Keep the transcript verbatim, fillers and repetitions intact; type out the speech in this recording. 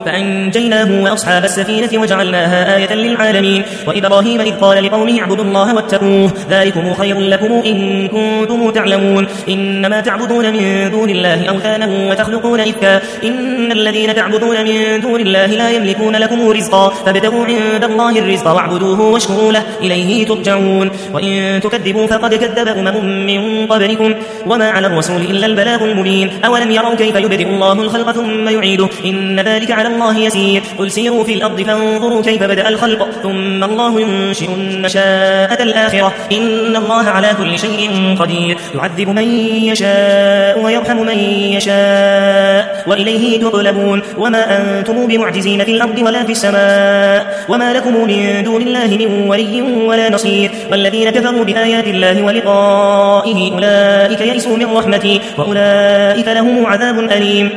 فأنجيناه وأصحاب السفينة وجعلناها آية للعالمين. وإبراهيم إذ قال لقومه اعبدوا الله واتقوه ذلكم خير لكم إن كنتم تعلمون. إنما تعبدون من دون الله أوثانا وتخلقون إفكا إن الذين تعبدون من دون الله لا يملكون لكم رزقا فابتغوا عند الله الرزق واعبدوه واشكروا له إليه ترجعون. وإن تكذبوا فقد كذب أمم من قبلكم وما على الرسول إلا البلاغ المبين. أولم يروا كيف يبدئ الله الخلق ثم يعيده إن ذلك على الله يسير. قل سيروا في الأرض فانظروا كيف بدأ الخلق ثم الله ينشئ النشاءة الآخرة إن الله على كل شيء قدير. يعذب من يشاء ويرحم من يشاء وإليه تقلبون. وما أنتم بمعجزين في الأرض ولا في السماء وما لكم من دون الله من ولي ولا نصير. والذين كفروا بآيات الله ولقائه أولئك يئسوا من رحمتي وأولئك لهم عذاب أليم.